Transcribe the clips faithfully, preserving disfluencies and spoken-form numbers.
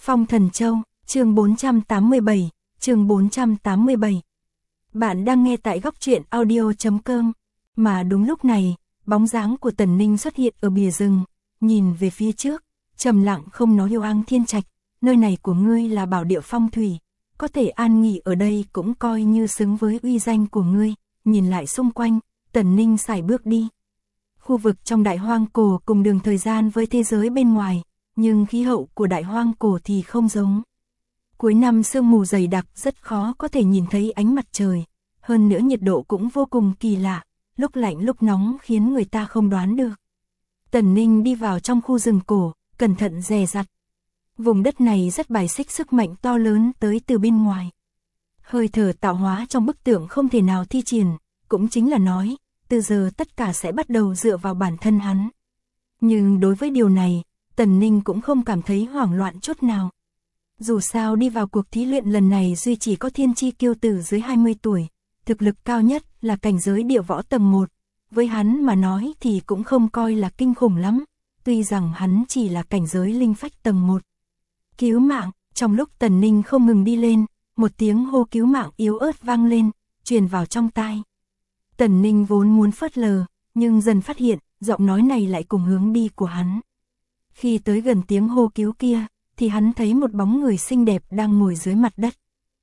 Phong Thần Châu, chương bốn trăm tám mươi bảy, chương bốn trăm tám mươi bảy. Bạn đang nghe tại góc truyện audio chấm com. Mà đúng lúc này, bóng dáng của Tần Ninh xuất hiện ở bìa rừng, nhìn về phía trước, trầm lặng không nói. Yêu Ang Thiên Trạch, nơi này của ngươi là bảo địa phong thủy, có thể an nghỉ ở đây cũng coi như xứng với uy danh của ngươi. Nhìn lại xung quanh, Tần Ninh sải bước đi. Khu vực trong Đại Hoang Cổ cùng đường thời gian với thế giới bên ngoài, nhưng khí hậu của Đại Hoang Cổ thì không giống. Cuối năm sương mù dày đặc, rất khó có thể nhìn thấy ánh mặt trời, hơn nữa nhiệt độ cũng vô cùng kỳ lạ, lúc lạnh lúc nóng khiến người ta không đoán được. Tần Ninh đi vào trong khu rừng cổ, cẩn thận dè dặt. Vùng đất này rất bài xích sức mạnh to lớn tới từ bên ngoài. Hơi thở tạo hóa trong bức tượng không thể nào thi triển, cũng chính là nói, từ giờ tất cả sẽ bắt đầu dựa vào bản thân hắn. Nhưng đối với điều này, Tần Ninh cũng không cảm thấy hoảng loạn chút nào. Dù sao đi vào cuộc thí luyện lần này duy chỉ có thiên chi kiêu tử dưới hai mươi tuổi, thực lực cao nhất là cảnh giới địa võ tầng một, với hắn mà nói thì cũng không coi là kinh khủng lắm, tuy rằng hắn chỉ là cảnh giới linh phách tầng một. Cứu mạng, trong lúc Tần Ninh không ngừng đi lên, một tiếng hô cứu mạng yếu ớt vang lên, truyền vào trong tai. Tần Ninh vốn muốn phớt lờ, nhưng dần phát hiện, giọng nói này lại cùng hướng đi của hắn. Khi tới gần tiếng hô cứu kia, thì hắn thấy một bóng người xinh đẹp đang ngồi dưới mặt đất.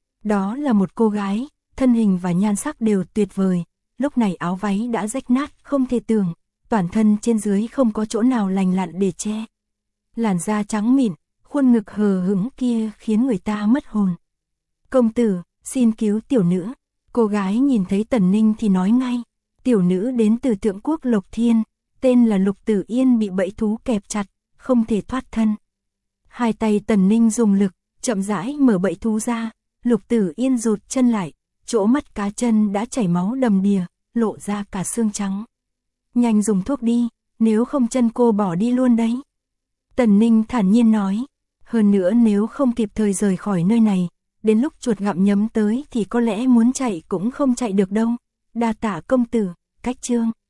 Đó là một cô gái, thân hình và nhan sắc đều tuyệt vời, lúc này áo váy đã rách nát không thể tưởng, toàn thân trên dưới không có chỗ nào lành lặn để che. Làn da trắng mịn, khuôn ngực hờ hững kia khiến người ta mất hồn. Công tử, xin cứu tiểu nữ. Cô gái nhìn thấy Tần Ninh thì nói ngay, tiểu nữ đến từ Thượng Quốc Lộc Thiên, tên là Lục Tử Yên, bị bẫy thú kẹp chặt, không thể thoát thân. Hai tay Tần Ninh dùng lực, chậm rãi mở bẫy thú ra, Lục Tử Yên rụt chân lại, chỗ mắt cá chân đã chảy máu đầm đìa, lộ ra cả xương trắng. Nhanh dùng thuốc đi, nếu không chân cô bỏ đi luôn đấy. Tần Ninh thản nhiên nói, hơn nữa nếu không kịp thời rời khỏi nơi này, đến lúc chuột gặm nhấm tới thì có lẽ muốn chạy cũng không chạy được đâu. Đa tạ công tử, cách chương.